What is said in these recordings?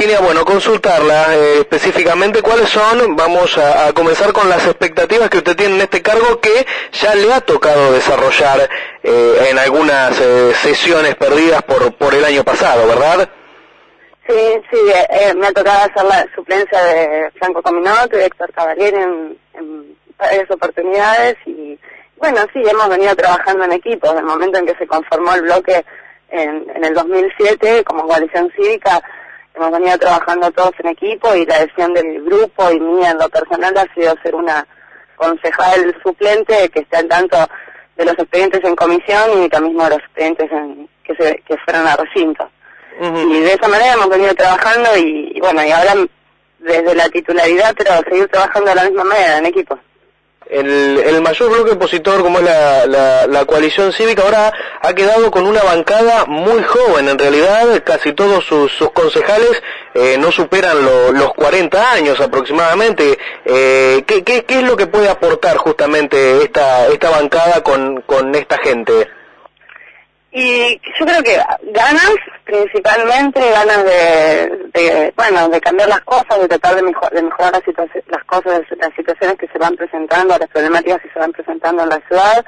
Virginia, bueno, consultarla específicamente cuáles son, vamos a comenzar con las expectativas que usted tiene en este cargo que ya le ha tocado desarrollar en algunas sesiones perdidas por el año pasado, ¿verdad? Sí, me ha tocado hacer la suplencia de Franco Cominot y de Héctor Cavalier en varias oportunidades y bueno, sí, hemos venido trabajando en equipo. Desde el momento en que se conformó el bloque en el 2007 como coalición cívica, hemos venido trabajando todos en equipo y la decisión del grupo y mía en lo personal ha sido ser una concejal suplente que esté al tanto de los expedientes en comisión y también mismo de los expedientes que fueron a recinto. Y de esa manera hemos venido trabajando y bueno, y ahora desde la titularidad, pero seguir trabajando de la misma manera en equipo. El mayor bloque opositor, como es la coalición cívica, ahora ha quedado con una bancada muy joven. En realidad, casi todos sus concejales no superan los 40 años aproximadamente. ¿Qué es lo que puede aportar justamente esta bancada con esta gente? Y yo creo que ganas, principalmente, ganas de cambiar las cosas, de tratar de mejorar las cosas, las situaciones que se van presentando, las problemáticas que se van presentando en la ciudad,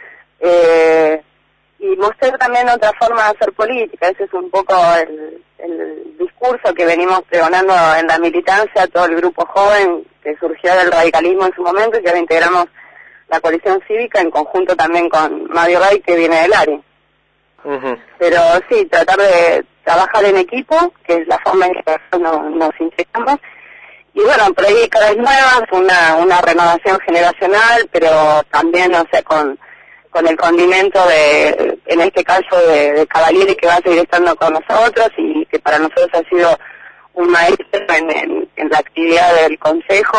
y mostrar también otra forma de hacer política. Ese es un poco el discurso que venimos pregonando en la militancia, todo el grupo joven que surgió del radicalismo en su momento y que ahora integramos la coalición cívica en conjunto también con Mario Gay, que viene del área. Pero sí, tratar de trabajar en equipo, que es la forma en que nos integramos, y bueno, por ahí caras nuevas, una renovación generacional, pero también, o sea, con el condimento en este caso de Cavalieri, que va a seguir estando con nosotros y que para nosotros ha sido un maestro en la actividad del consejo,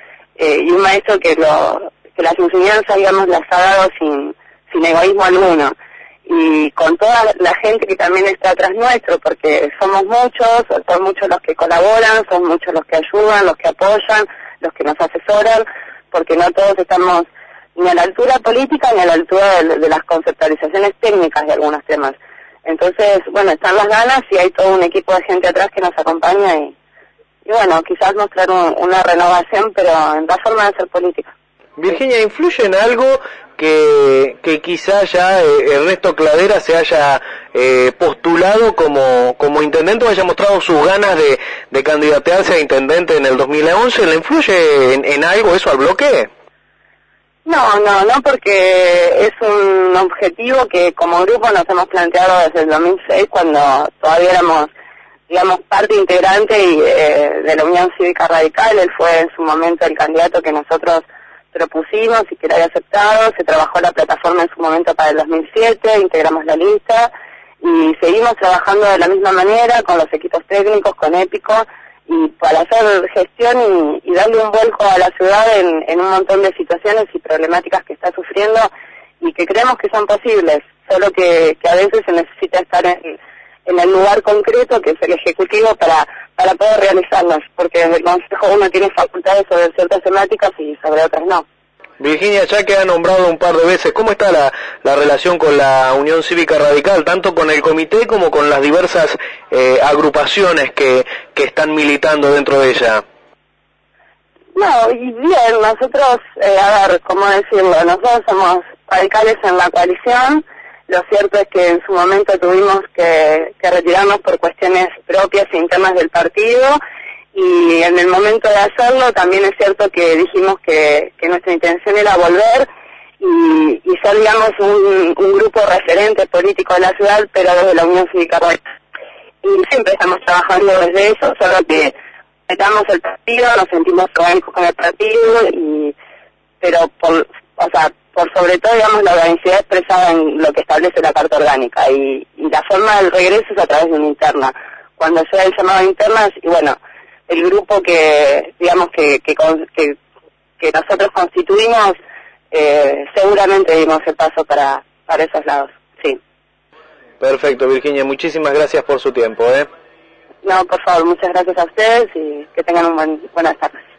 y un maestro que las enseñanzas, digamos, las ha dado sin egoísmo alguno. Y con toda la gente que también está atrás nuestro, porque somos muchos, son muchos los que colaboran, son muchos los que ayudan, los que apoyan, los que nos asesoran, porque no todos estamos ni a la altura política ni a la altura de las conceptualizaciones técnicas de algunos temas. Entonces, bueno, están las ganas y hay todo un equipo de gente atrás que nos acompaña y bueno, quizás mostrar una renovación, pero en la forma de hacer política. Virginia, ¿influye en algo que quizá ya Ernesto Cladera se haya postulado como intendente o haya mostrado sus ganas de candidatearse a intendente en el 2011? ¿Le influye en algo eso al bloque? No, porque es un objetivo que como grupo nos hemos planteado desde el 2006, cuando todavía éramos, digamos, parte integrante de la Unión Cívica Radical. Él fue en su momento el candidato que nosotros propusimos y que lo había aceptado. Se trabajó la plataforma en su momento para el 2007, integramos la lista y seguimos trabajando de la misma manera con los equipos técnicos, con Épico, y para hacer gestión y darle un vuelco a la ciudad en un montón de situaciones y problemáticas que está sufriendo y que creemos que son posibles, solo que a veces se necesita estar en el lugar concreto, que es el Ejecutivo, para poder realizarlas, porque desde el Consejo uno tiene facultades sobre ciertas temáticas y sobre otras no. Virginia, ya que ha nombrado un par de veces, ¿cómo está la relación con la Unión Cívica Radical, tanto con el comité como con las diversas agrupaciones que están militando dentro de ella? No, y bien, nosotros, a ver, ¿cómo decirlo? Nosotros somos radicales en la coalición. Lo cierto es que en su momento tuvimos que retirarnos por cuestiones propias e internas del partido, y en el momento de hacerlo también es cierto que dijimos que nuestra intención era volver y ser, digamos, un grupo referente político de la ciudad, pero desde la Unión Cívica Radical. Y siempre estamos trabajando desde eso, solo que metamos el partido, nos sentimos orgánicos con el partido, pero por sobre todo, digamos, la organicidad expresada en lo que establece la Carta Orgánica, y la forma del regreso es a través de una interna. Cuando sea el llamado a internas, y bueno, el grupo que nosotros constituimos, seguramente dimos el paso para esos lados, sí. Perfecto, Virginia, muchísimas gracias por su tiempo, No, por favor, muchas gracias a ustedes y que tengan buenas tardes.